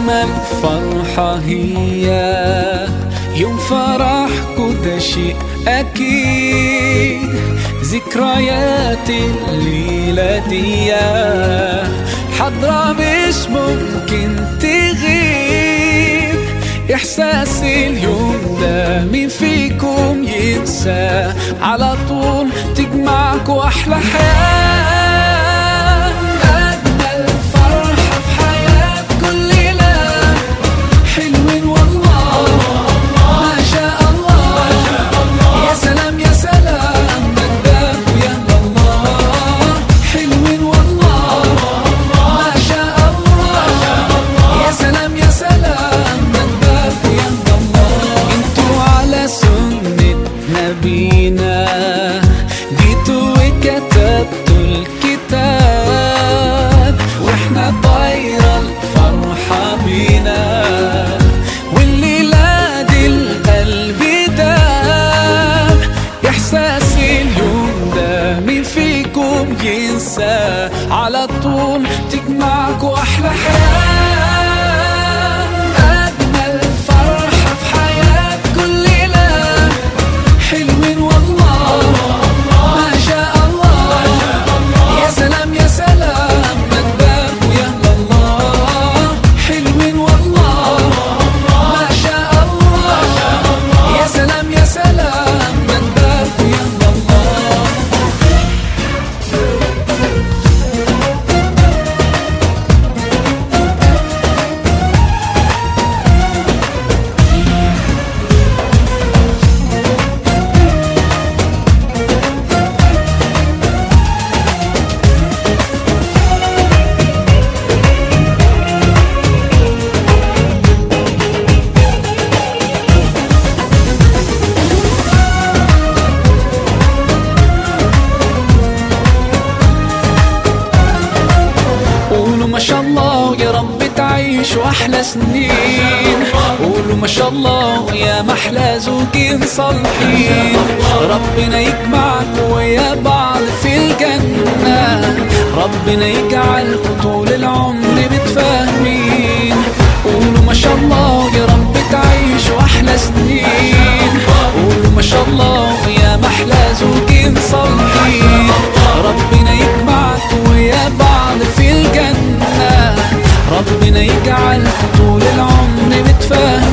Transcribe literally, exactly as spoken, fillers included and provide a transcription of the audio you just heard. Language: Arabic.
أجمل فرحة هي يوم فرحكوا، ده شيء أكيد. ذكريات الليلة دي حضرة مش ممكن تغيب. إحساس اليوم ده مين فيكم ينسى؟ على طول تجمعكوا أحلى حياة، أجمل فرحة في حياة كل ليلة. حلوين والله ما شاء الله، يا سلام يا سلام نداك يا الله. حلوين والله ما شاء الله، يا سلام يا سلام نداك يا الله. انتوا على سنة نبينا جيتوا وكتبتوا الكتاب، واحنا طايرة الفرحة بينا. والليلة دي القلب داب، إحساس اليوم ده مين فيكم ينسى؟ على طول تجمعكوا أحلى حياة، أجمل فرحة في حياة كل ليلة. حلوين والله ما شاء الله، يا سلام يا سلام نداك يا الله. حلوين والله ما شاء الله، يا سلام يا سلام نداك يا الله. قولوا ما شاء الله يا رب تعيشوا أحلى سنين. قولوا ما شاء الله يا محلى زوجين صالحين. ربنا يجمعكوا ويا بعض في الجنة، ربنا يجعلكوا طول العمر متفاهمين. قولوا ما شاء الله يا رب تعيشوا أحلى سنين. قولوا ما شاء الله يا محلى زوجين صالحين. ربنا يجمعكوا ويا بعض في الجنة، ربنا يجعلكوا طول العمر متفاهمين.